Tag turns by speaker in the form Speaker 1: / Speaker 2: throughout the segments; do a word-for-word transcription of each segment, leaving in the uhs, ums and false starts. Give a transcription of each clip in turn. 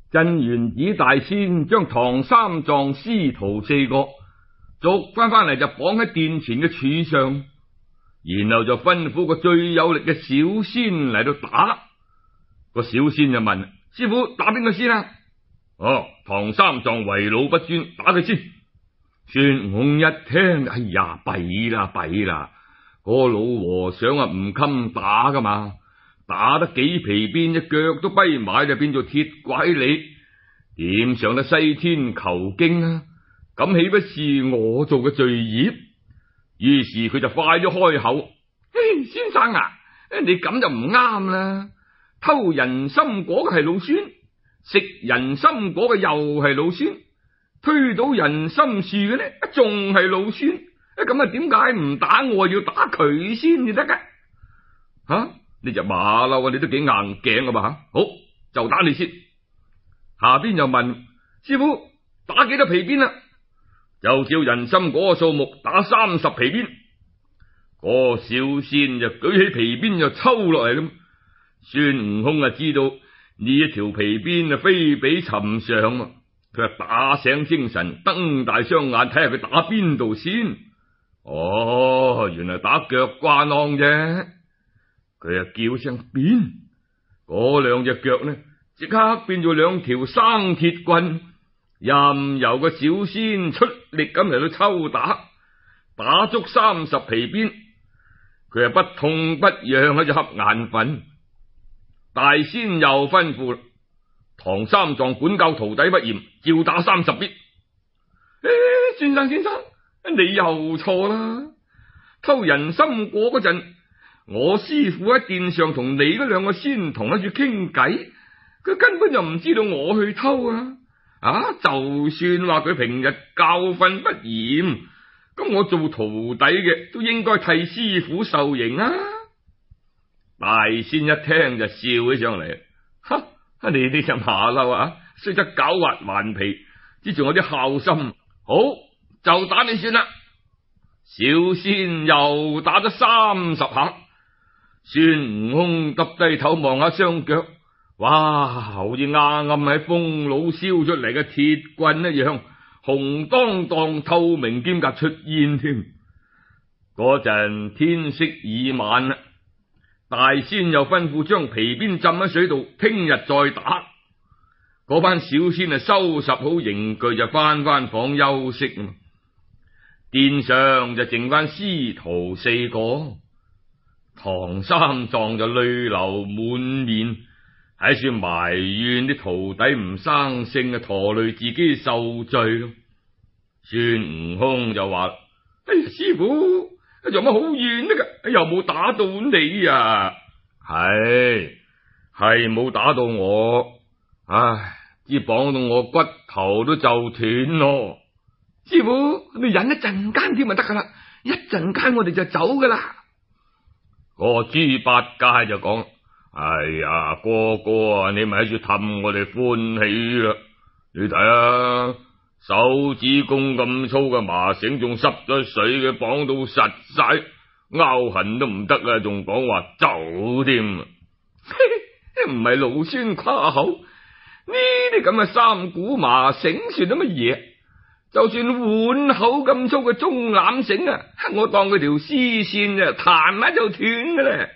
Speaker 1: 鎮元子大仙將唐三藏師徒四個捉翻翻嚟，就綁喺殿前嘅柱上，然後就吩咐個最有力嘅小仙嚟到打。個小仙就問師傅：打邊個先啊？哦，唐三藏為老不尊，打佢先。孫悟空一聽，哎呀，弊啦弊啦，個老和尚啊唔襟打噶嘛，打得幾皮鞭，隻腳都跛埋，就變做鐵拐李，點上得西天求經啊？咁豈不是我做嘅罪孽？於是佢就快咗開口：嘿，先生啊，你咁就唔啱啦！偷人參果嘅係老孫，食人參果嘅又係老孫，推倒人參樹嘅呢仲係老孫，咁啊點解唔打我，要打佢先至得噶？吓、啊，呢隻馬騮啊，你都幾硬頸啊嘛吓！好，就打你先。下邊又問師傅：打幾多皮鞭啊？就照人參果嘅數目打三十皮鞭。個小仙就舉起皮鞭就抽落嚟咁。孫悟空啊知道呢一條皮鞭啊非比尋常啊，佢啊打醒精神，瞪大雙眼睇下佢打邊度先。哦，原來打腳瓜啷啫。佢啊叫聲鞭，嗰兩隻腳呢即刻變做兩條生鐵棍，任由個小仙出力咁嚟到抽打，打足三十皮鞭，佢啊不痛不癢喺度瞌眼瞓。大仙又吩咐唐三藏管教徒弟不嚴，照打三十鞭。誒，先生先生，你又錯啦！偷人參果嗰陣，我師父喺殿上同你嗰兩個仙童喺度傾偈，佢根本就唔知道我去偷啊！啊，就算話佢平日教訓不嚴，咁我做徒弟嘅都應該替師父受刑啊！大仙一聽就笑起上嚟，哈！你呢隻馬騮啊，雖則狡猾頑皮，只仲有啲孝心。好，就打你算啦。小仙又打咗三十下，孫悟空耷低頭望下雙腳，哇，好似啱啱喺風爐燒出嚟嘅鐵棍一樣，紅當當透明兼夾出煙添。嗰陣天色已晚啦。大仙又吩咐將皮鞭浸喺水度，聽日再打。嗰班小仙啊收拾好刑具就翻翻房休息。殿上就剩翻師徒四個，唐三藏就淚流滿面，喺處埋怨啲徒弟唔生性啊，拖累自己受罪咯。孫悟空就話：哎呀，師傅，有乜好怨得噶？又冇打到你啊！係係冇打到我，唉，只綁到我骨頭都就斷咯。師傅，你忍一陣間添就得噶啦，一陣間我哋就走噶啦。個豬八戒就講：哎呀，哥哥啊，你咪喺處氹我哋歡喜啦！你睇啊，手指公咁粗嘅麻繩仲濕咗水嘅，綁到實晒，拗痕都唔得啊，仲講話走添。唔係老孫誇口，呢啲咁嘅三股麻繩算得乜嘢？就算碗口咁粗嘅中纜繩啊，我當佢條絲線啊，彈下就斷嘅咧。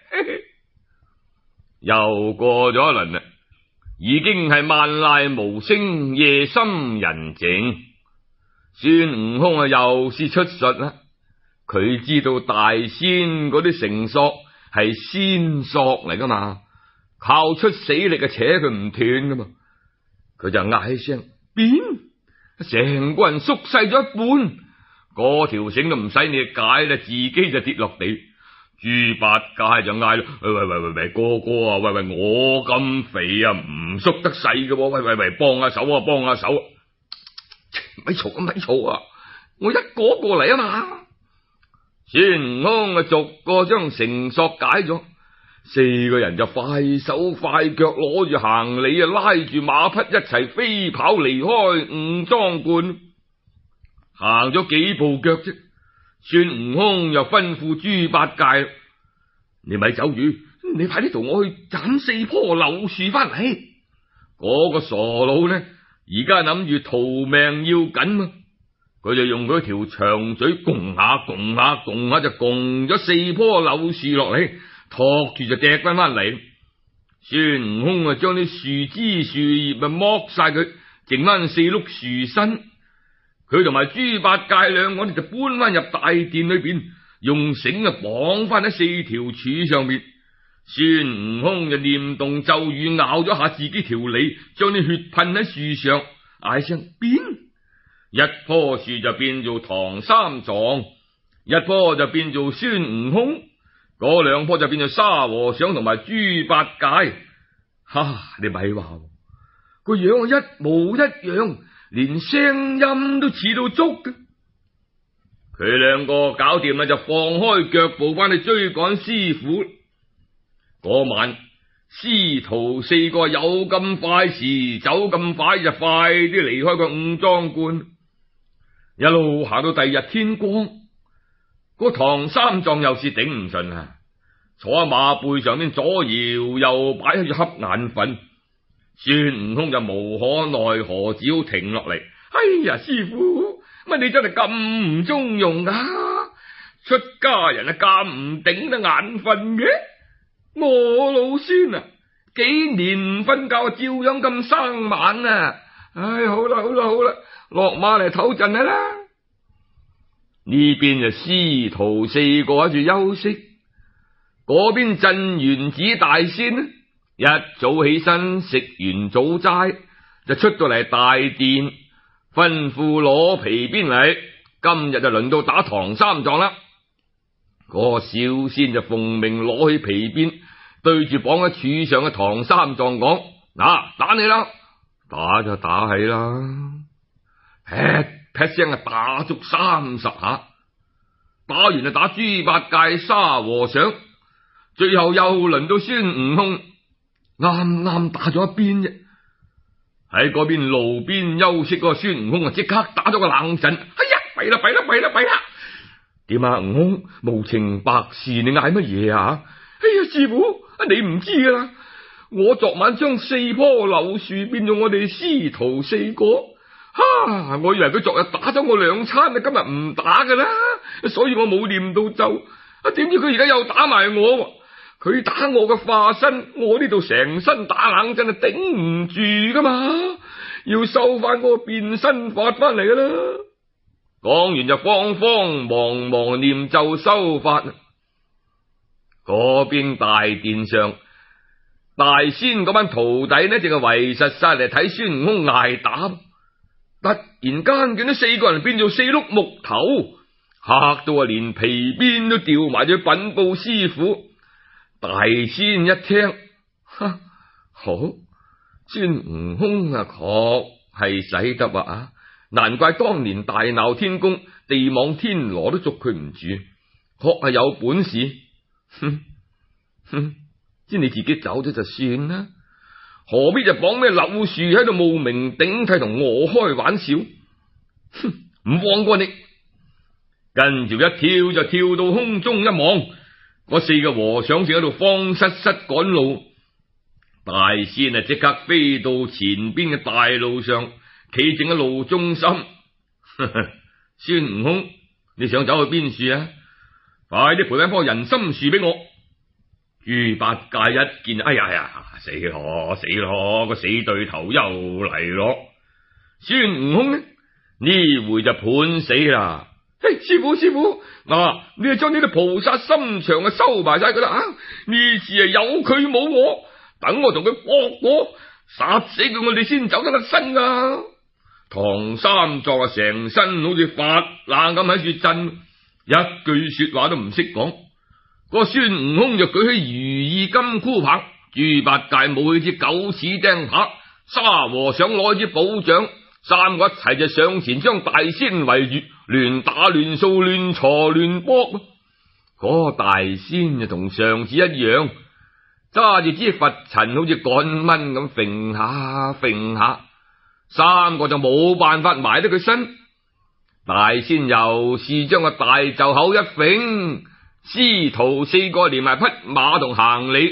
Speaker 1: 又過咗一輪啦，已經係萬籟無聲，夜深人靜。孫悟空啊，又是出術啦。佢知道大仙嗰啲繩索係仙索嚟噶嘛，靠出死力啊，扯佢唔斷噶嘛。佢就嗌起聲鞭，成個人縮細咗一半，嗰條繩都唔使你解啦，自己就跌落地。豬八戒就嗌啦：喂喂喂喂喂，哥哥啊，喂喂，我咁肥啊，唔縮得細嘅，喂喂喂，幫下手啊，幫下手啊！咪嘈啊，咪嘈啊！我一個過嚟啊嘛。孫悟空啊，逐個將繩索解咗，四個人就快手快腳攞住行李啊，拉住馬匹一齊飛跑離開五莊觀。行咗幾步腳啫，孫悟空又吩咐豬八戒：你咪走住，你快啲同我去斬四棵柳樹翻嚟。 嗰個傻佬呢，而家諗住逃命要緊啊！佢就用佢條長嘴拱下拱下拱下，就拱咗四棵柳樹落嚟，托住就掟翻翻嚟。孫悟空啊，將啲樹枝樹葉啊剝晒佢，剩翻四碌樹身。佢同埋豬八戒兩個就搬翻入大殿裏邊，用繩啊綁翻喺四條柱上面。孫悟空就念動咒語，咬咗下自己條脷，將啲血噴喺樹上，嗌聲變，一棵樹就變做唐三藏，一棵就變做孫悟空，嗰兩棵就變做沙和尚同埋豬八戒。哈！你咪話個樣一模一樣，連聲音都似到足嘅。佢兩個搞掂啦，就放開腳步翻去追趕師傅。嗰晚師徒四個有咁快時走咁快，就快啲離開個五莊觀，一路行到第二日天光。個唐三藏又是頂唔順啊，坐喺馬背上面左搖右擺，喺度瞌眼瞓。孫悟空就無可奈何，只好停落嚟。哎呀，師傅，乜你真係咁唔中用啊？出家人啊，咁唔頂得眼瞓嘅？我老孫啊，幾年唔瞓覺，照樣咁生猛啊！唉，好啦好啦好啦，落馬嚟唞陣啦。呢邊就師徒四個喺度休息，嗰邊鎮元子大仙呢，一早起身食完早齋，就出到嚟大殿，吩咐攞皮鞭嚟。今日就輪到打唐三藏啦。嗰個小仙就奉命攞起皮鞭，對住綁喺柱上嘅唐三藏講：嗱、啊，打你啦！打就打起啦，劈劈聲啊，打足三十下。打完就打豬八戒、沙和尚，最後又輪到孫悟空，啱啱打咗一邊啫。喺嗰邊路邊休息嗰個孫悟空啊，即刻打咗個冷震。哎呀，弊啦弊啦弊啦弊啦！點啊，悟空無情白事，你嗌乜嘢啊？哎呀，師傅，你唔知噶啦，我昨晚將四棵柳樹變咗我哋師徒四個。哈！我以為佢昨日打咗我兩餐，今日唔打噶啦，所以我冇念到咒。啊，點知佢而家又打埋我？佢打我嘅化身，我呢度成身打冷震啊，頂唔住噶嘛，要收翻嗰個變身法翻嚟噶啦。講完就慌慌忙忙念咒收法。嗰邊大殿上，大仙嗰班徒弟呢，淨係圍實晒嚟睇孫悟空挨打。突然間見到四個人變做四碌木頭，嚇到啊連皮鞭都掉埋咗去稟報師傅。大仙一聽，哈，好，孫悟空啊，確係使得啊！難怪當年大鬧天宮，地網天羅都捉佢唔住，確係有本事。哼哼，知你自己走咗就算啦，何必就綁咩柳樹喺度冒名頂替同我開玩笑？哼，唔放過你！跟住一跳就跳到空中一望，嗰四個和尚正喺度慌失失趕路。大仙啊，即刻飛到前邊嘅大路上，企正喺路中心。呵呵，孫悟空，你想走去邊樹啊？快啲賠翻棵人參樹俾我！豬八戒一見，哎呀呀，死咯死咯，個死對頭又嚟咯！孫悟空呢？呢回就判死啦！嘿，師傅師傅，嗱、啊，你就將呢啲菩薩心腸啊收埋晒佢啦！啊，呢次啊有佢冇我，等我同佢搏過，殺死佢，我哋先走得甩身啊！唐三藏啊，成身好似發冷咁喺處震，一句說話都唔識講。個孫悟空就舉起如意金箍棒，豬八戒舞起支九齒釘耙，沙和尚攞支寶杖，三個一齊就上前將大仙圍住，亂打亂掃，亂鋤亂搏。嗰個大仙就同上次一樣，揸住支拂塵，好似趕蚊咁揈下揈下，三個就冇辦法埋得佢身。大仙又是將個大袖口一揈，師徒四個連埋匹馬同行李，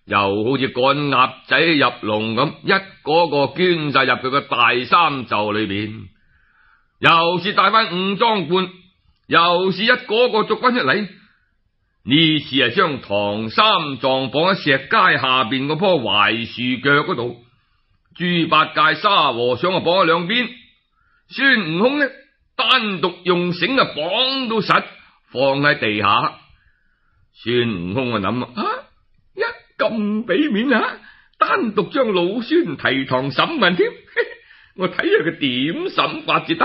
Speaker 1: 又好似趕鴨仔入籠咁，一個個捐晒入佢個大衫袖裏邊，又是帶翻五裝冠，又是一個個捉翻出嚟。呢次係將唐三藏綁喺石階下邊嗰棵槐樹腳嗰度，豬八戒、沙和尚啊綁喺兩邊，孫悟空呢單獨用繩啊綁到實，放喺地下。孫悟空啊諗啊，一咁俾面啊，單獨將老孫提堂審問添，我睇下佢點審法至得。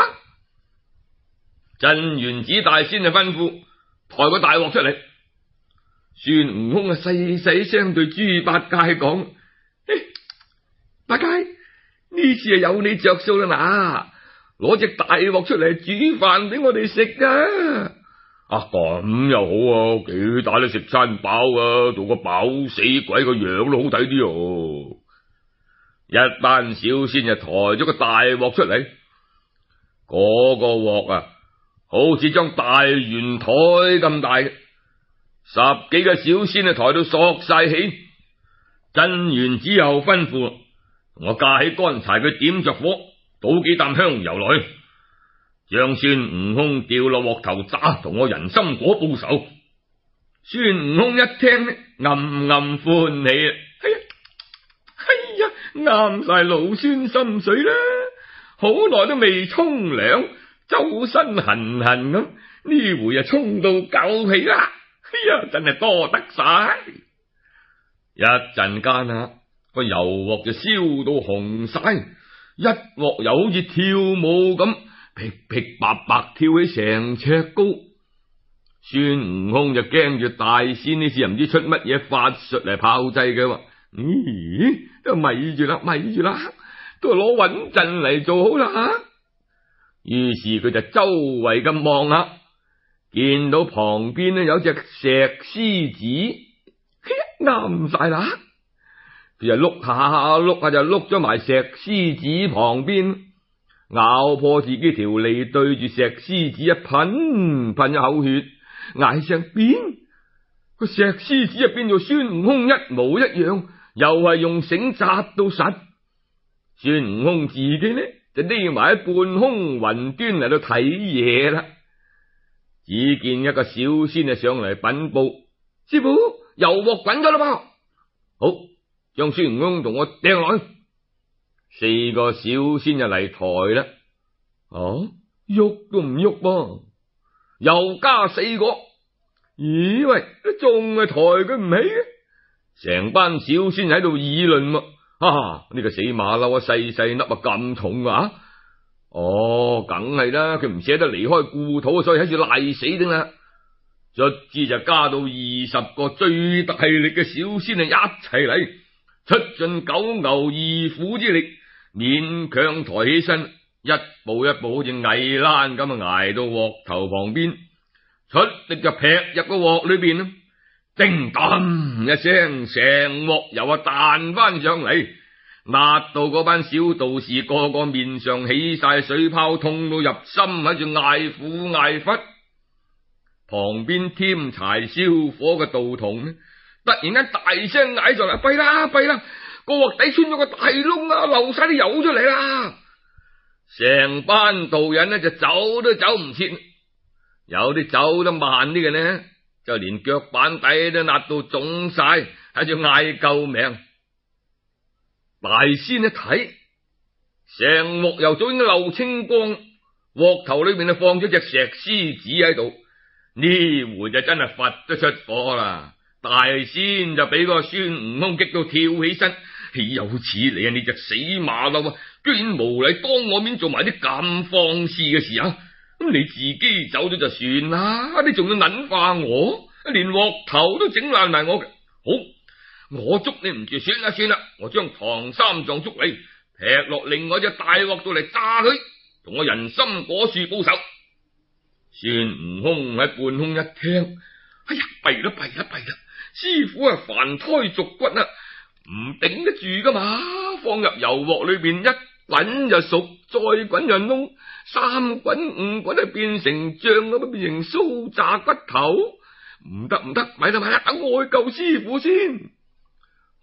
Speaker 1: 鎮元子大仙就吩咐抬個大鑊出嚟。孫悟空啊細細聲對豬八戒講：八戒，呢次係有你着數啦，嗱，攞隻大鑊出嚟煮飯俾我哋食啊！啊咁又好啊，幾大都食餐飽啊，做個飽死鬼個樣都好睇啲哦。一班小仙就抬咗個大鑊出嚟，嗰個鑊啊，好似張大圓台咁大，十幾個小仙啊抬到索晒氣。鎮元子又吩咐我架起乾柴，佢點着火，倒幾啖香油來，將孫悟空掉落鑊頭炸，同我人參果報仇。孫悟空一聽呢，暗暗歡喜啊！哎呀，哎呀，啱晒老孫心水啦！好耐都未沖涼，周身痕痕咁，呢回啊沖到夠氣啦！哎呀，真係多得晒！一陣間啊，個油鑊就燒到紅晒，一鑊又好似跳舞咁，噼噼啪啪跳起成尺高。孫悟空就驚住大仙呢次又唔知出乜嘢法術嚟炮製嘅，話咦，都咪住啦，咪住啦，都係攞穩陣嚟做好啦。於是佢就周圍咁望下，見到旁邊呢有隻石獅子，啱晒啦。佢就碌下碌下就碌咗埋石獅子旁邊，咬破自己條脷，對住石獅子一噴噴一口血，嗌聲變。個石獅子啊變做孫悟空一模一樣，又係用繩紮到實。孫悟空自己呢就匿埋喺半空雲端嚟到睇嘢啦。只見一個小仙啊上嚟稟報：師傅，油鑊滾咗啦噃！好，將孫悟空同我掟落去。四個小仙就嚟抬啦。哦，喐都唔喐噃，又加四個。咦喂，仲係抬佢唔起嘅。成班小仙喺度議論喎。啊，呢個死馬騮啊，細細粒啊咁重啊！哦，梗係啦，佢唔捨得離開故土，所以喺度賴死啫啦。卒之就加到二十個最大力嘅小仙啊，一齊嚟，出盡九牛二虎之力，勉強抬起身，一步一步好似矮欄咁啊，挨到鑊頭旁邊，出力就劈入個鑊裏邊啦。叮噹一聲，成鑊油啊彈翻上嚟，辣到嗰班小道士個個面上起晒水泡，痛到入心，喺度嗌苦嗌忽。旁邊添柴燒火嘅道童呢，突然間大聲嗌上嚟：弊啦弊啦，個鑊底穿咗個大窿啊，漏晒啲油出嚟啦！成班道人呢就走都走唔切，有啲走得慢啲嘅呢，就連腳板底都辣到腫晒，喺度嗌救命。大仙一睇，成鑊油早已經漏清光，鑊頭裏面啊放咗隻石獅子喺度。呢回就真係佛都出火啦！大仙就俾個孫悟空激到跳起身，豈有此理啊！你隻死馬騮啊，居然無禮當我面做埋啲咁放肆嘅事啊！咁你自己走咗就算啦，你仲要撚化我，連鑊頭都整爛埋我嘅。好，我捉你唔住，算啦算啦，我將唐三藏捉你，劈落另外隻大鑊度嚟炸佢，同我人參果樹報仇。孫悟空喺半空一聽，哎呀，弊啦弊啦弊啦！師傅啊，凡胎續骨啊，唔頂得住噶嘛，放入油鑊裏邊一滾就熟，再滾就燶，三滾五滾就變成醬咁，變成酥炸骨頭，唔得唔得，咪啦咪啦，等我去救師傅先。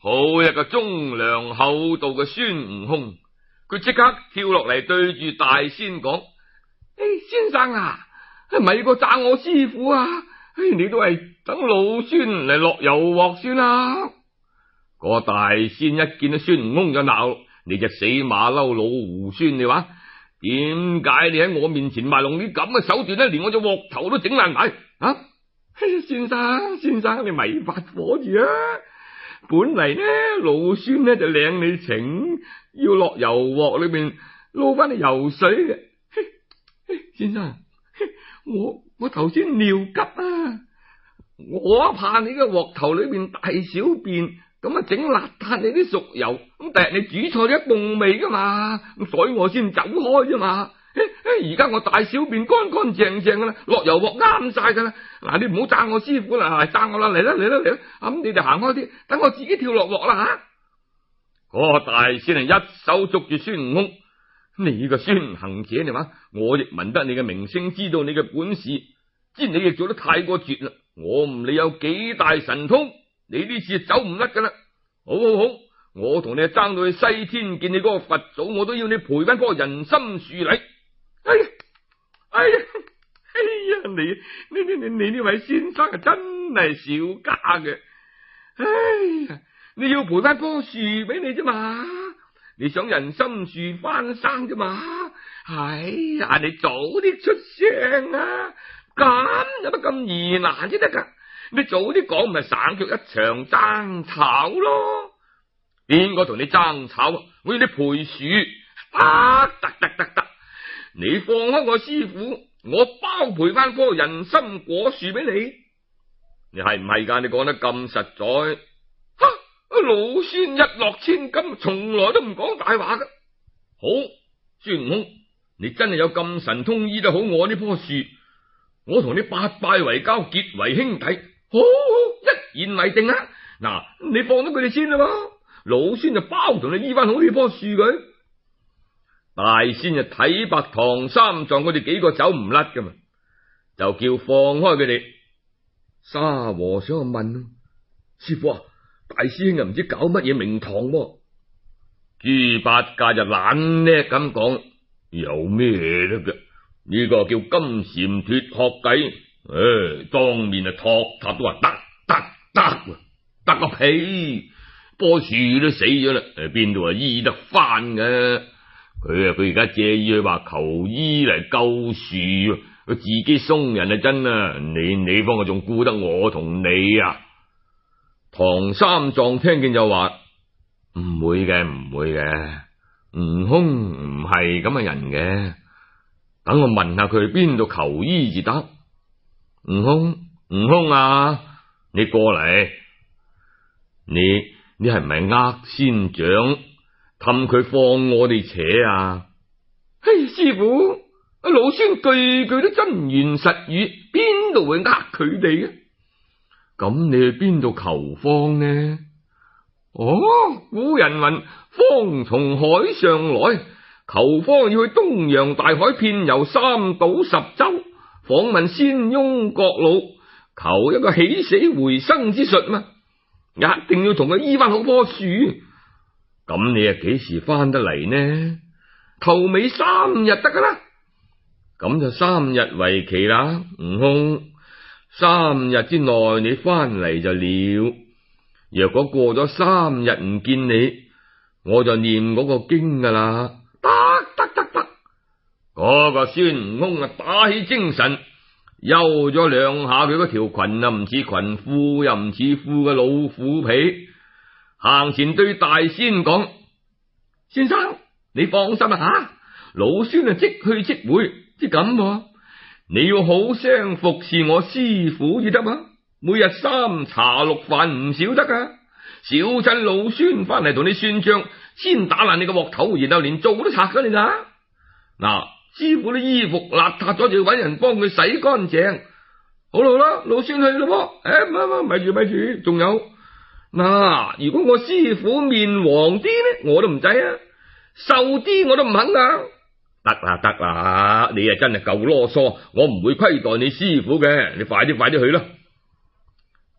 Speaker 1: 好一個忠良厚道嘅孫悟空，佢即刻跳落嚟對住大仙講：誒、哎，先生啊，咪個詐我師傅啊！誒，你都係等老孫嚟落油鑊先啦！個大仙一見到孫悟空就鬧：你隻死馬騮老猢猻，你話點解你喺我面前賣弄啲咁嘅手段咧？連我隻鑊頭都整爛埋啊！先生，先生，你咪發火住啊！本嚟呢，老孫呢就領你情，要落油鑊裏邊撈翻啲油水嘅。先生，我我頭先尿急啊，我怕你個鑊頭裏邊大小便，咁啊整邋遢你啲熟油，咁第日你煮菜都一凍味噶嘛，咁所以我先走開啫嘛。而家我大小便乾乾淨淨噶啦，落油鑊啱晒噶啦。嗱，你唔好詐我師傅啦，詐我啦，嚟啦嚟啦嚟啦，咁你哋行開啲，等我自己跳落鑊啦吓。嗰個大仙係一手捉住孫悟空，你個孫行者，你話我亦聞得你嘅名聲，知道你嘅本事，知你亦做得太過絕啦。我唔理有幾大神通，你呢次走唔甩噶啦。好好好，我同你爭到去西天見你嗰個佛祖，我都要你賠翻棵人參樹嚟。哎呀，哎呀，哎呀，你你你你你呢位先生啊，真係小家嘅。哎呀，你要賠翻棵樹俾你啫嘛，你想人參樹翻生啫嘛。哎呀，你早啲出聲啊，咁有乜咁易難先得噶？你早啲講咪省卻一場爭吵咯。邊個同你爭吵？我要你賠樹，得得得得得。你放開我師傅，我包賠翻棵人參果樹俾你。你係唔係噶？你講得咁實在？哈！老孫一諾千金，從來都唔講大話噶。好，孫悟空，你真係有咁神通醫得好我呢棵樹，我同你八拜為交，結為兄弟。好，一言為定啊！嗱，你放咗佢哋先啦，老孫就包同你醫翻好呢棵樹佢。大仙就睇白唐三藏佢哋幾個走唔甩噶嘛，就叫放開佢哋。沙和尚就問：師傅啊，大師兄又唔知搞乜嘢名堂喎？豬八戒就懶叻咁講：有咩得嘅？呢個叫金蟬脫殼計。誒，當面啊托塔都話得得得，得個屁！棵樹都死咗啦，誒，邊度話醫得翻嘅？佢啊，佢而家借意去話求醫嚟救樹，佢自己鬆人啊真啊！你你方我仲顧得我同你啊？唐三藏聽見就話：唔會嘅，唔會嘅，悟空唔係咁嘅人嘅。等我問下佢去邊度求醫至得。悟空，悟空啊，你過嚟，你你係唔係呃仙長？氹佢放我哋扯啊！嘿，師傅，阿老孫句句都真言實語，邊度會呃佢哋嘅？咁你去邊度求方呢？哦，古人云：方從海上來，求方要去東洋大海遍遊三島十洲，訪問仙翁國老，求一個起死回生之術嘛，一定要同佢醫翻好棵樹。咁你啊幾時翻得嚟呢？頭尾三日得噶啦，咁就三日為期啦。悟空，三日之內你翻嚟就了。若果過咗三日唔見你，我就念嗰個經噶啦。得得得得，嗰個孫悟空啊打起精神，休咗兩下佢嗰條裙啊唔似裙褲又唔似褲嘅老虎皮。行前對大仙講：先生，你放心啊吓，老孫啊即去即回，即咁，你要好聲服侍我師傅至得嘛。每日三茶六飯唔少得噶，小親老孫翻嚟同你算賬，先打爛你個鑊頭，然後連灶都拆咗你啦。嗱，師傅啲衣服邋遢咗，就要搵人幫佢洗乾淨。好啦好啦，老孫去咯噃。誒，唔唔，咪住咪住，仲有。嗱，如果我師傅面黃啲呢，我都唔制啊；瘦啲我都唔肯啊。得啦得啦，你啊真係夠囉嗦，我唔會虧待你師傅嘅，你快啲快啲去啦。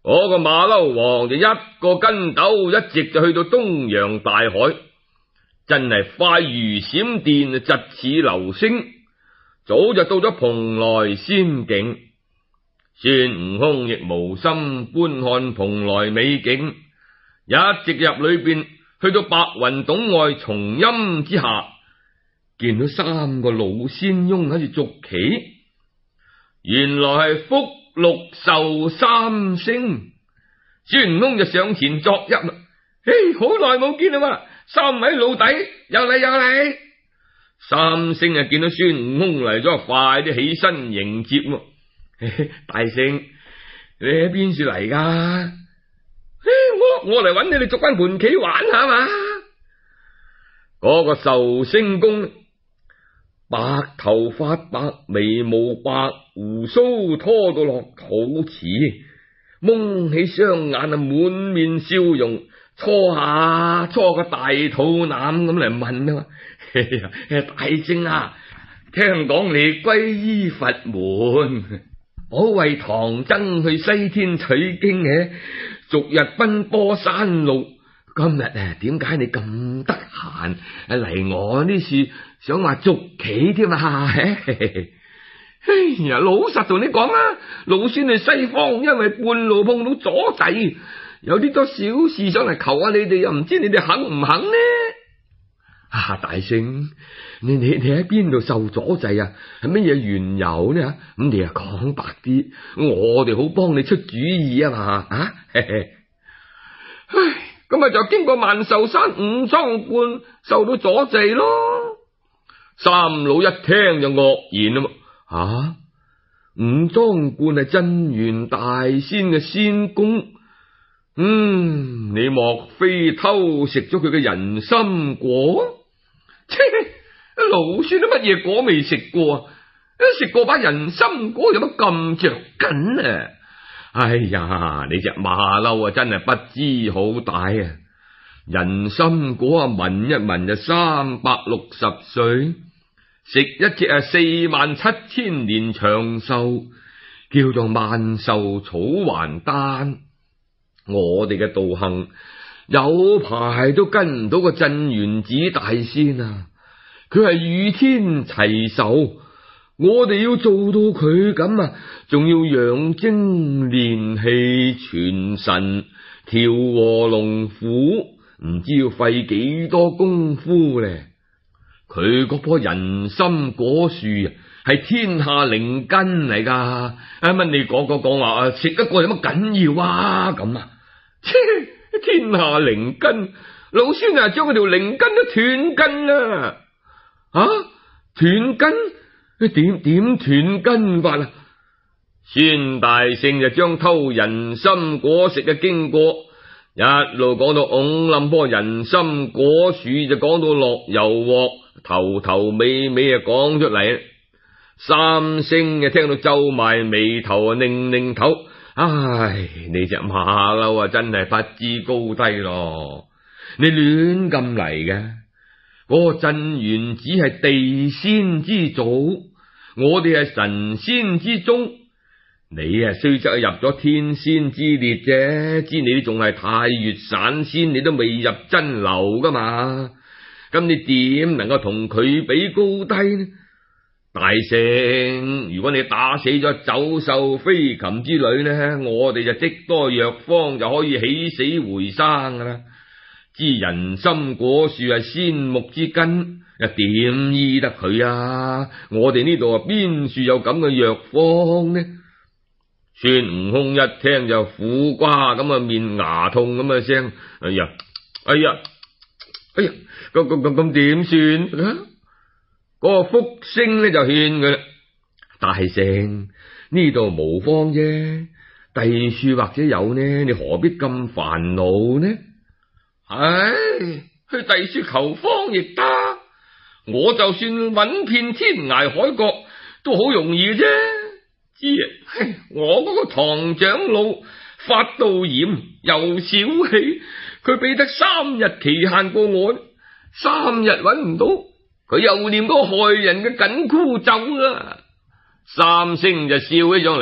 Speaker 1: 嗰個馬騮王就一個筋斗，一直就去到東洋大海，真係快如閃電，疾似流星，早就到咗蓬萊仙境。孫悟空亦無心觀看蓬萊美景，一直入裏邊，去到白雲洞外松蔭之下，見到三個老仙翁喺度捉棋，原來係福祿壽三星。孫悟空就上前作揖啦，嘿，好耐冇見啦嘛，三位老弟又嚟又嚟。三星啊，見到孫悟空嚟咗，快啲起身迎接。嘿嘿，大聖，你喺邊處嚟噶？我我嚟揾你哋捉翻盤棋玩下嘛。嗰個壽星公，白頭髮、白眉毛、白鬍鬚拖到落肚臍，蒙起雙眼啊，滿面笑容，搓下搓個大肚腩咁嚟問啊嘛。大聖啊，聽講你皈依佛門，保衛唐僧去西天取經嘅，逐日奔波山路。今日啊，點解你咁得閒嚟我呢處想話捉棋添啊？哎呀，老實同你講啊，老孫去西方，因為半路碰到阻滯，有啲多小事想嚟求下你哋，又唔知你哋肯唔肯呢？啊，大聖，你你你喺邊度受阻滯啊？係乜嘢緣由呢？咁你啊講白啲，我哋好幫你出主意啊嘛！啊，嘿嘿，唉，咁啊就經過萬壽山五莊觀受到阻滯咯。三老一聽就愕然啦，啊，五莊觀係鎮元大仙嘅仙宮，嗯，你莫非偷食咗佢嘅人參果？切，老孫都乜嘢果未食過啊？食過把人參果有乜咁着緊啊？哎呀，你隻馬騮啊，真係不知好歹啊！人參果啊，聞一聞就三百六十歲，食一隻啊四萬七千年長壽，叫做萬壽草還丹。我哋嘅道行有排都跟唔到個鎮元子大仙啊！佢係與天齊壽，我哋要做到佢咁啊，仲要養精練氣、傳神、調和龍虎，唔知要費幾多功夫咧。佢嗰棵人參果樹啊，係天下靈根嚟噶。阿乜你講講講話啊，食一個有乜緊要啊？咁啊，切，天下靈根，老孫啊，將佢條靈根都斷根啦！啊，斷根？點點斷根法啊？孫大聖就將偷人參果食嘅經過一路講到拱冧棵人參果樹，就講到落油鑊，頭頭尾尾啊講出嚟。三星就聽到皺埋眉頭啊，擰擰頭。唉，你隻馬騮啊，真係不知高低咯！你亂咁嚟嘅，嗰個鎮元子係地仙之祖，我哋係神仙之宗。你啊，雖則入咗天仙之列啫，知你仲係太乙散仙，你都未入真流噶嘛？咁你點能夠同佢比高低呢？大聖，如果你打死咗走獸飛禽之類呢，我哋就積多藥方就可以起死回生噶啦。知人參果樹係仙木之根，又點醫得佢啊？我哋呢度啊，邊處有咁嘅藥方呢？孫悟空一聽就苦瓜咁啊，面牙痛咁嘅聲，哎呀，哎呀，哎呀，咁咁咁咁點算啊？嗰個福星咧就勸佢啦，大聖，呢度無方啫，第處或者有呢，你何必咁煩惱呢？唉，去第處求方亦得，我就算搵遍天涯海角都好容易嘅啫。知啊，我嗰個唐長老發到炎又小氣，佢俾得三日期限過我，三日搵唔到，佢又念嗰個害人嘅緊箍咒啦。三星就笑起上嚟，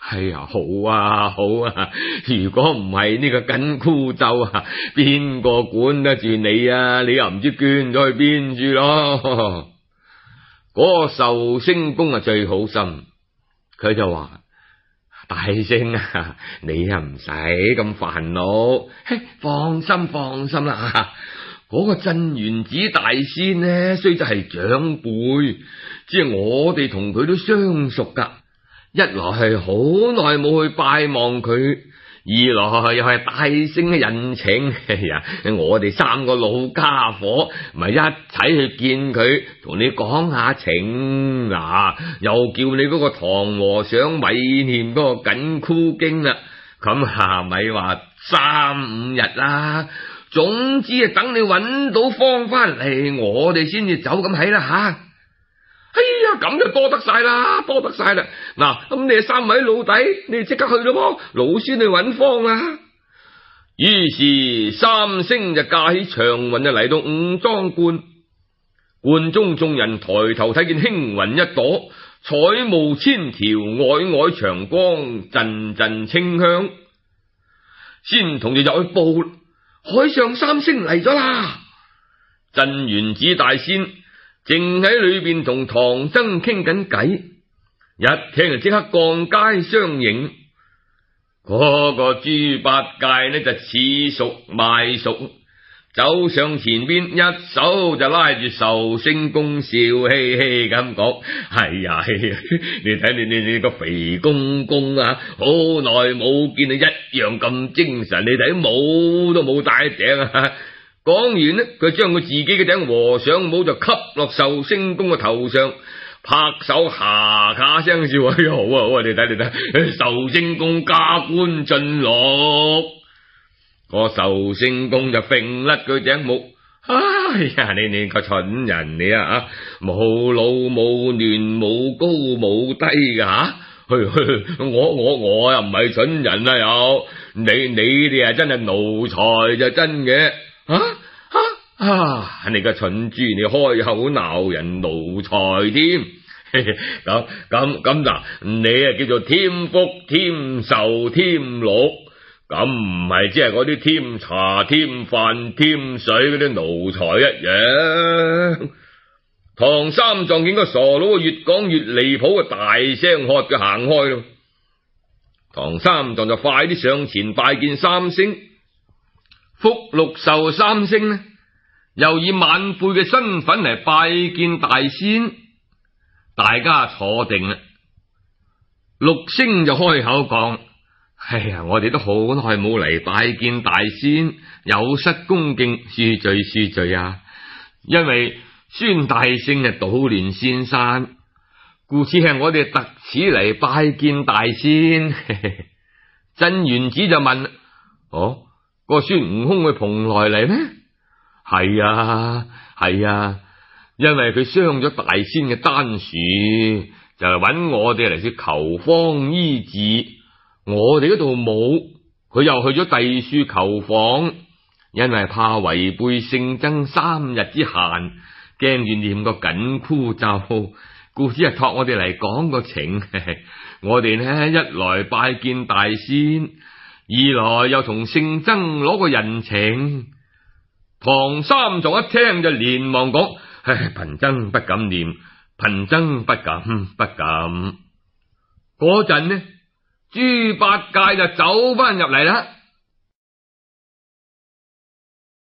Speaker 2: 哎呀，好啊好啊，如果唔係呢個緊箍咒啊，邊個管得住你啊？你又唔知捐咗去邊住咯。嗰個壽星公啊最好心，佢就話：大聖啊，你啊唔使咁煩惱，嘿，放心放心啦。嗰個鎮元子大仙呢，雖則係長輩，即係我哋同佢都相熟噶。一來係好耐冇去拜望佢，二來又係大聖嘅人情。哎呀，我哋三個老家伙咪一齊去見佢，同你講下情嗱，又叫你嗰個唐和尚咪念嗰個緊箍經啦。咁下咪話三五日啦。總之啊，等你揾到方翻嚟，我哋先至走咁係啦吓。哎呀，咁就多得晒啦，多得晒啦！嗱，咁你哋三位老弟，你哋即刻去咯，老孫去揾方啦。於是三星就駕起長雲就嚟到五莊觀，觀中眾人抬頭睇見輕雲一朵，彩霧千條，皚皚長光，陣陣清香。先同就入去報，海上三星嚟咗啦！鎮元子大仙正喺裏邊同唐僧傾緊偈，一聽就即刻降階相迎。嗰個豬八戒呢就似熟賣熟，走上前邊，一手就拉住壽星公，笑嘻嘻咁講：係呀，係呀，你睇你你你個肥公公啊，好耐冇見你一樣咁精神，你睇帽都冇戴頂啊！講完呢，佢將佢自己嘅頂和尚帽就吸落壽星公嘅頭上，拍手下下聲笑：哎呀，好啊好啊，你睇你睇，壽星公加官進祿。個壽星公就揈甩佢頂帽，哎呀，你你個蠢人你啊，冇老冇嫩冇高冇低噶吓，去去，我我我又唔係蠢人啊，又你你哋啊真係奴才就真嘅。啊啊啊！你個蠢豬，你開口鬧人奴才添，咁咁咁嗱，你啊叫做添福添壽添祿，咁唔係即係嗰啲添茶添飯添水嗰啲奴才一樣。唐三藏見個傻佬越講越離譜，大聲喝佢行開咯。唐三藏就快啲上前拜見三星。福祿壽三星呢，又以晚輩嘅身份嚟拜見大仙，大家坐定啦。六星就開口講：哎呀，我哋都好耐冇嚟拜見大仙，有失恭敬，恕罪恕罪啊！因為孫大聖係搗亂仙山，故此係我哋特此嚟拜見大仙。鎮元子就問：哦？個孫悟空去蓬萊嚟咩？係啊係啊，因為佢傷咗大仙嘅丹樹，就係揾我哋嚟去求方醫治。我哋嗰度冇，佢又去咗第樹求房，因為怕違背聖僧三日之限，驚住念個緊箍咒，故此係託我哋嚟講個情。我哋呢一來拜見大仙，二來又同聖僧攞個人情。唐三藏一聽就連忙講：唉，貧僧不敢念，貧僧不敢不敢。嗰陣呢，豬八戒就走翻入嚟啦。